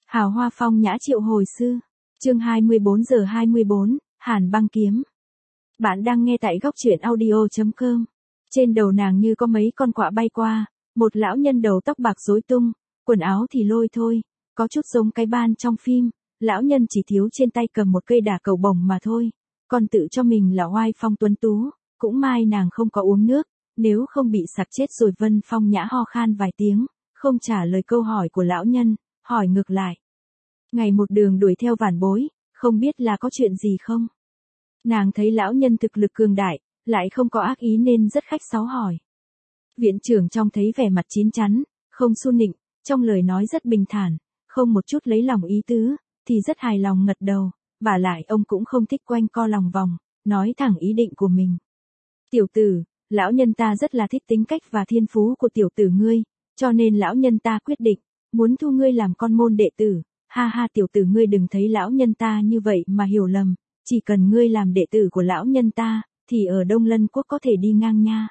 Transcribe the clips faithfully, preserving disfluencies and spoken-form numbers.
Hào hoa phong nhã triệu hồi sư. Chương hai mươi bốn giờ hai mươi bốn, Hàn băng kiếm. Bạn đang nghe tại góc truyện audio chấm com. Trên đầu nàng như có mấy con quạ bay qua, một lão nhân đầu tóc bạc rối tung, quần áo thì lôi thôi, có chút giống cái ban trong phim, lão nhân chỉ thiếu trên tay cầm một cây đà cầu bổng mà thôi, còn tự cho mình là oai phong tuấn tú, cũng may nàng không có uống nước, nếu không bị sặc chết rồi. Vân Phong Nhã ho khan vài tiếng, không trả lời câu hỏi của lão nhân, hỏi ngược lại. Ngày một đường đuổi theo vản bối, không biết là có chuyện gì không? Nàng thấy lão nhân thực lực cường đại, lại không có ác ý nên rất khách sáo hỏi. Viện trưởng trông thấy vẻ mặt chín chắn, không su nịnh, trong lời nói rất bình thản, không một chút lấy lòng ý tứ, thì rất hài lòng ngật đầu, vả lại ông cũng không thích quanh co lòng vòng, nói thẳng ý định của mình. Tiểu tử, lão nhân ta rất là thích tính cách và thiên phú của tiểu tử ngươi, cho nên lão nhân ta quyết định, muốn thu ngươi làm con môn đệ tử. Ha ha, tiểu tử ngươi đừng thấy lão nhân ta như vậy mà hiểu lầm, chỉ cần ngươi làm đệ tử của lão nhân ta, thì ở Đông Lân Quốc có thể đi ngang nha.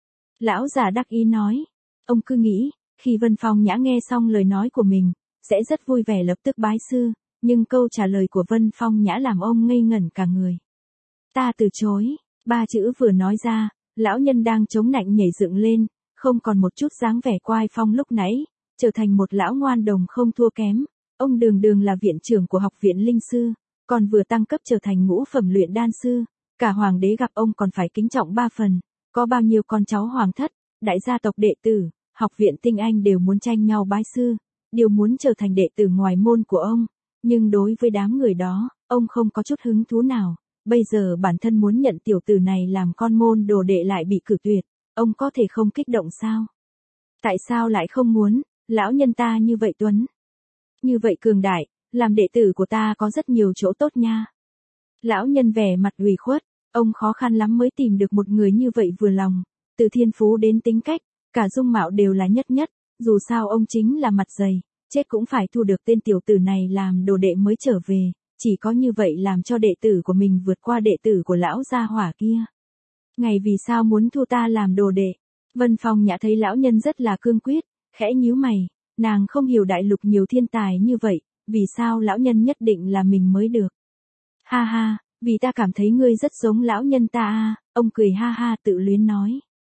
Lão già đắc ý nói, ông cứ nghĩ, khi Vân Phong Nhã nghe xong lời nói của mình, sẽ rất vui vẻ lập tức bái sư, nhưng câu trả lời của Vân Phong Nhã làm ông ngây ngẩn cả người. Ta từ chối, ba chữ vừa nói ra, lão nhân đang chống nạnh nhảy dựng lên, không còn một chút dáng vẻ quai phong lúc nãy, trở thành một lão ngoan đồng không thua kém. Ông đường đường là viện trưởng của học viện linh sư, còn vừa tăng cấp trở thành ngũ phẩm luyện đan sư, cả hoàng đế gặp ông còn phải kính trọng ba phần, có bao nhiêu con cháu hoàng thất, đại gia tộc đệ tử, học viện tinh anh đều muốn tranh nhau bái sư, đều muốn trở thành đệ tử ngoài môn của ông, nhưng đối với đám người đó, ông không có chút hứng thú nào, bây giờ bản thân muốn nhận tiểu tử này làm con môn đồ đệ lại bị cử tuyệt, ông có thể không kích động sao? Tại sao lại không muốn, lão nhân ta như vậy tuấn? Như vậy cường đại, làm đệ tử của ta có rất nhiều chỗ tốt nha. Lão nhân vẻ mặt ủy khuất, ông khó khăn lắm mới tìm được một người như vậy vừa lòng, từ thiên phú đến tính cách, cả dung mạo đều là nhất nhất, dù sao ông chính là mặt dày, chết cũng phải thu được tên tiểu tử này làm đồ đệ mới trở về, chỉ có như vậy làm cho đệ tử của mình vượt qua đệ tử của lão gia hỏa kia. Ngày vì sao muốn thu ta làm đồ đệ? Vân Phong Nhã thấy lão nhân rất là cương quyết, khẽ nhíu mày. Nàng không hiểu đại lục nhiều thiên tài như vậy, vì sao lão nhân nhất định là mình mới được. Ha ha, vì ta cảm thấy ngươi rất giống lão nhân ta à, ông cười ha ha tự luyến nói.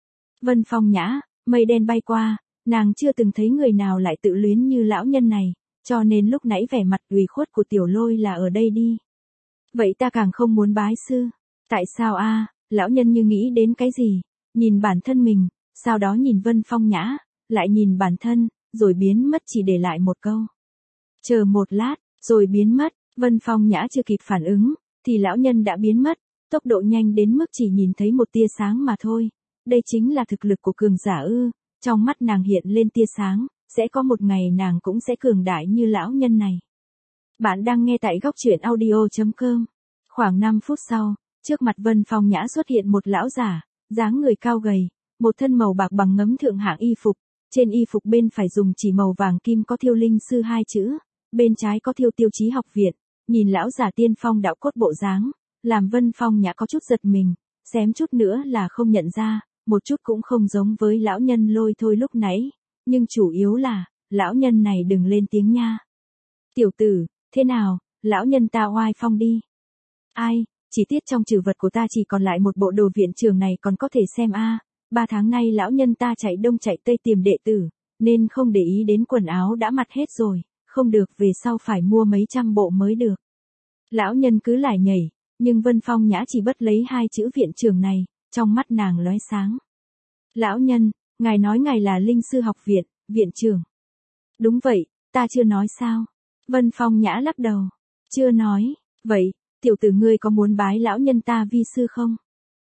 Vân Phong Nhã, mây đen bay qua, nàng chưa từng thấy người nào lại tự luyến như lão nhân này, cho nên lúc nãy vẻ mặt ủy khuất của tiểu lôi là ở đây đi. Vậy ta càng không muốn bái sư. Tại sao a? À, lão nhân như nghĩ đến cái gì, nhìn bản thân mình, sau đó nhìn Vân Phong Nhã, lại nhìn bản thân, rồi biến mất chỉ để lại một câu. Chờ một lát, rồi biến mất, Vân Phong Nhã chưa kịp phản ứng, thì lão nhân đã biến mất, tốc độ nhanh đến mức chỉ nhìn thấy một tia sáng mà thôi. Đây chính là thực lực của cường giả ư, trong mắt nàng hiện lên tia sáng, sẽ có một ngày nàng cũng sẽ cường đại như lão nhân này. Bạn đang nghe tại góc truyện audio chấm com. Khoảng năm phút sau, trước mặt Vân Phong Nhã xuất hiện một lão giả, dáng người cao gầy, một thân màu bạc bằng ngấm thượng hạng y phục. Trên y phục bên phải dùng chỉ màu vàng kim có thiêu linh sư hai chữ, bên trái có thiêu tiêu chí học viện, nhìn lão giả tiên phong đạo cốt bộ dáng, làm Vân Phong Nhã có chút giật mình, xém chút nữa là không nhận ra, một chút cũng không giống với lão nhân lôi thôi lúc nãy, nhưng chủ yếu là, lão nhân này đừng lên tiếng nha. Tiểu tử, thế nào, lão nhân ta oai phong đi. Ai, chi tiết trong trữ vật của ta chỉ còn lại một bộ đồ viện trưởng này còn có thể xem a. À. Ba tháng nay lão nhân ta chạy đông chạy tây tìm đệ tử, nên không để ý đến quần áo đã mặc hết rồi, không được về sau phải mua mấy trăm bộ mới được. Lão nhân cứ lải nhảy, nhưng Vân Phong Nhã chỉ bất lấy hai chữ viện trưởng này, trong mắt nàng lóe sáng. Lão nhân, ngài nói ngài là linh sư học viện, viện trưởng. Đúng vậy, ta chưa nói sao? Vân Phong Nhã lắc đầu. Chưa nói, vậy, tiểu tử ngươi có muốn bái lão nhân ta vi sư không?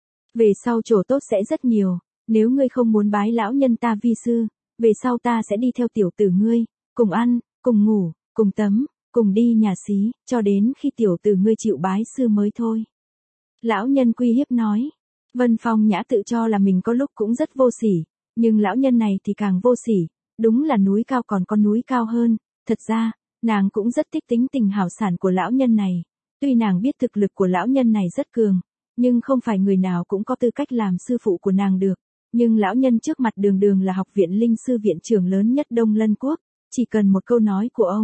Về sau chỗ tốt sẽ rất nhiều. Nếu ngươi không muốn bái lão nhân ta vi sư, về sau ta sẽ đi theo tiểu tử ngươi, cùng ăn, cùng ngủ, cùng tắm, cùng đi nhà xí, cho đến khi tiểu tử ngươi chịu bái sư mới thôi. Lão nhân uy hiếp nói. Vân Phong Nhã tự cho là mình có lúc cũng rất vô sỉ, nhưng lão nhân này thì càng vô sỉ, đúng là núi cao còn có núi cao hơn, thật ra, nàng cũng rất thích tính tình hảo sản của lão nhân này, tuy nàng biết thực lực của lão nhân này rất cường, nhưng không phải người nào cũng có tư cách làm sư phụ của nàng được. Nhưng lão nhân trước mặt đường đường là học viện linh sư viện trưởng lớn nhất Đông Lân Quốc, chỉ cần một câu nói của ông,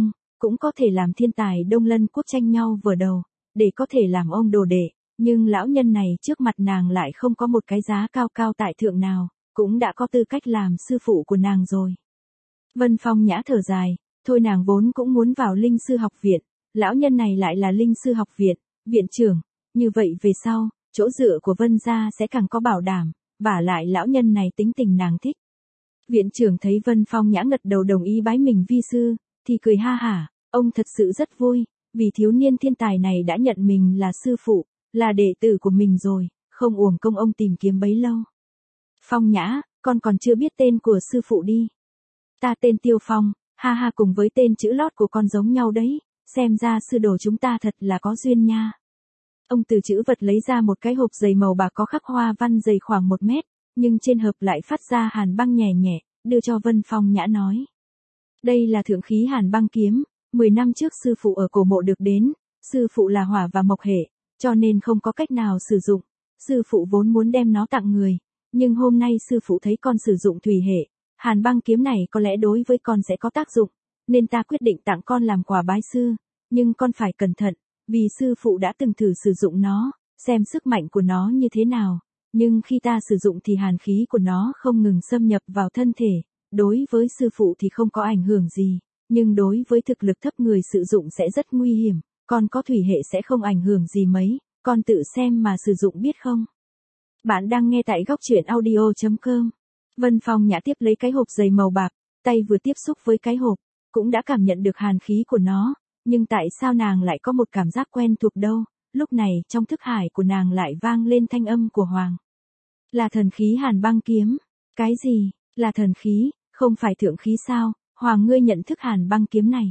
cũng có thể làm thiên tài Đông Lân quốc tranh nhau vờ đầu, để có thể làm ông đồ đệ, nhưng lão nhân này trước mặt nàng lại không có một cái giá cao cao tại thượng nào, cũng đã có tư cách làm sư phụ của nàng rồi. Vân Phong Nhã thở dài, thôi nàng vốn cũng muốn vào Linh Sư học viện, lão nhân này lại là Linh Sư học viện, viện trưởng, như vậy về sau, chỗ dựa của Vân gia sẽ càng có bảo đảm, vả lại lão nhân này tính tình nàng thích. Viện trưởng thấy Vân Phong Nhã gật đầu đồng ý bái mình vi sư, thì cười ha hả, ông thật sự rất vui, vì thiếu niên thiên tài này đã nhận mình là sư phụ, là đệ tử của mình rồi, không uổng công ông tìm kiếm bấy lâu. Phong Nhã, con còn chưa biết tên của sư phụ đi. Ta tên Tiêu Phong, ha ha, cùng với tên chữ lót của con giống nhau đấy, xem ra sư đồ chúng ta thật là có duyên nha. Ông từ chữ vật lấy ra một cái hộp giày màu bạc có khắc hoa văn dày khoảng một mét, nhưng trên hộp lại phát ra hàn băng nhẹ nhẹ, đưa cho Vân Phong Nhã nói. Đây là thượng khí hàn băng kiếm, mười năm trước sư phụ ở cổ mộ được đến, sư phụ là hỏa và mộc hệ, cho nên không có cách nào sử dụng, sư phụ vốn muốn đem nó tặng người, nhưng hôm nay sư phụ thấy con sử dụng thủy hệ, hàn băng kiếm này có lẽ đối với con sẽ có tác dụng, nên ta quyết định tặng con làm quà bái sư, nhưng con phải cẩn thận, vì sư phụ đã từng thử sử dụng nó, xem sức mạnh của nó như thế nào, nhưng khi ta sử dụng thì hàn khí của nó không ngừng xâm nhập vào thân thể, đối với sư phụ thì không có ảnh hưởng gì, nhưng đối với thực lực thấp người sử dụng sẽ rất nguy hiểm, con có thủy hệ sẽ không ảnh hưởng gì mấy, con tự xem mà sử dụng biết không. Bạn đang nghe tại góc truyện audio chấm com. Vân Phong Nhã tiếp lấy cái hộp giày màu bạc, tay vừa tiếp xúc với cái hộp, cũng đã cảm nhận được hàn khí của nó, nhưng tại sao nàng lại có một cảm giác quen thuộc đâu, lúc này trong thức hải của nàng lại vang lên thanh âm của Hoàng. Là thần khí hàn băng kiếm, cái gì, là thần khí, không phải thượng khí sao, Hoàng ngươi nhận thức hàn băng kiếm này.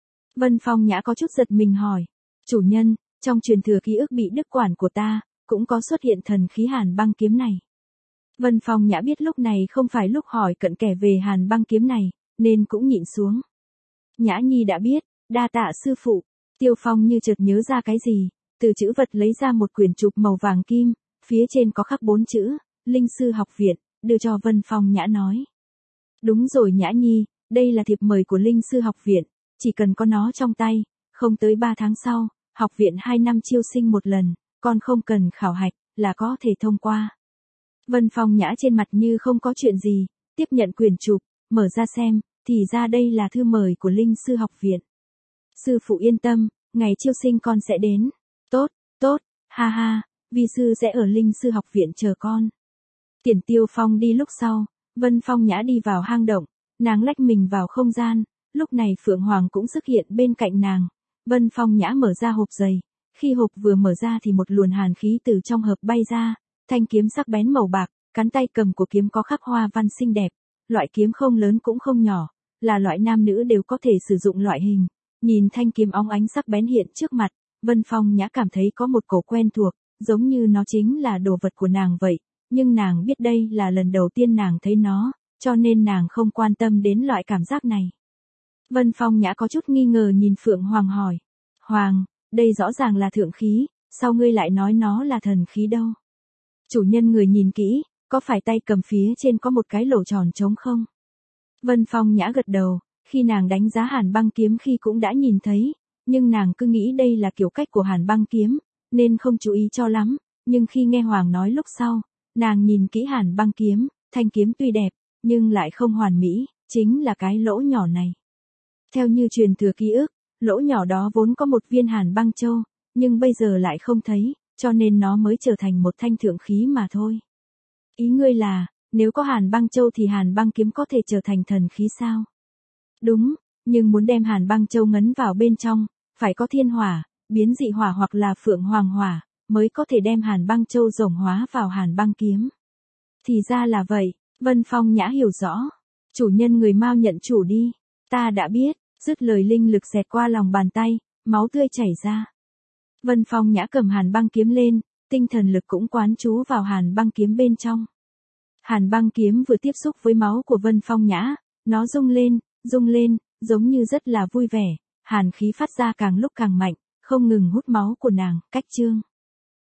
Vân Phong Nhã có chút giật mình hỏi, chủ nhân, trong truyền thừa ký ức bị đức quản của ta, cũng có xuất hiện thần khí hàn băng kiếm này. Vân Phong Nhã biết lúc này không phải lúc hỏi cận kẽ về hàn băng kiếm này, nên cũng nhịn xuống. Nhã Nhi đã biết, đa tạ sư phụ. Tiêu Phong như chợt nhớ ra cái gì, từ chữ vật lấy ra một quyển trục màu vàng kim, phía trên có khắc bốn chữ, Linh Sư học viện, đưa cho Vân Phong Nhã nói. Đúng rồi Nhã Nhi, đây là thiệp mời của Linh Sư học viện, chỉ cần có nó trong tay, không tới ba tháng sau, học viện hai năm chiêu sinh một lần, con không cần khảo hạch, là có thể thông qua. Vân Phong Nhã trên mặt như không có chuyện gì, tiếp nhận quyển trục, mở ra xem, thì ra đây là thư mời của Linh Sư học viện. Sư phụ yên tâm, ngày chiêu sinh con sẽ đến. Tốt, tốt, ha ha, vi sư sẽ ở Linh Sư học viện chờ con. Tiền Tiêu Phong đi lúc sau, Vân Phong Nhã đi vào hang động, nàng lách mình vào không gian, lúc này Phượng Hoàng cũng xuất hiện bên cạnh nàng. Vân Phong Nhã mở ra hộp giày, khi hộp vừa mở ra thì một luồng hàn khí từ trong hộp bay ra, thanh kiếm sắc bén màu bạc, cán tay cầm của kiếm có khắc hoa văn xinh đẹp, loại kiếm không lớn cũng không nhỏ, là loại nam nữ đều có thể sử dụng loại hình. Nhìn thanh kiếm óng ánh sắc bén hiện trước mặt, Vân Phong Nhã cảm thấy có một cổ quen thuộc, giống như nó chính là đồ vật của nàng vậy, nhưng nàng biết đây là lần đầu tiên nàng thấy nó, cho nên nàng không quan tâm đến loại cảm giác này. Vân Phong Nhã có chút nghi ngờ nhìn Phượng Hoàng hỏi, Hoàng, đây rõ ràng là thượng khí, sao ngươi lại nói nó là thần khí đâu? Chủ nhân người nhìn kỹ, có phải tay cầm phía trên có một cái lỗ tròn trống không? Vân Phong Nhã gật đầu, khi nàng đánh giá hàn băng kiếm khi cũng đã nhìn thấy, nhưng nàng cứ nghĩ đây là kiểu cách của hàn băng kiếm, nên không chú ý cho lắm, nhưng khi nghe Hoàng nói lúc sau, nàng nhìn kỹ hàn băng kiếm, thanh kiếm tuy đẹp, nhưng lại không hoàn mỹ, chính là cái lỗ nhỏ này. Theo như truyền thừa ký ức, lỗ nhỏ đó vốn có một viên hàn băng châu, nhưng bây giờ lại không thấy, cho nên nó mới trở thành một thanh thượng khí mà thôi. Ý ngươi là, nếu có hàn băng châu thì hàn băng kiếm có thể trở thành thần khí sao? Đúng, nhưng muốn đem hàn băng châu ngấn vào bên trong, phải có thiên hỏa, biến dị hỏa hoặc là phượng hoàng hỏa, mới có thể đem hàn băng châu rồng hóa vào hàn băng kiếm. Thì ra là vậy, Vân Phong Nhã hiểu rõ. Chủ nhân người mau nhận chủ đi, ta đã biết, dứt lời linh lực xẹt qua lòng bàn tay, máu tươi chảy ra. Vân Phong Nhã cầm hàn băng kiếm lên, tinh thần lực cũng quán trú vào hàn băng kiếm bên trong. Hàn băng kiếm vừa tiếp xúc với máu của Vân Phong Nhã, nó rung lên, rung lên, giống như rất là vui vẻ, hàn khí phát ra càng lúc càng mạnh, không ngừng hút máu của nàng, cách chương.